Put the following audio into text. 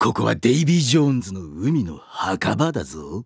ここはデイビー・ジョーンズの海の墓場だぞ。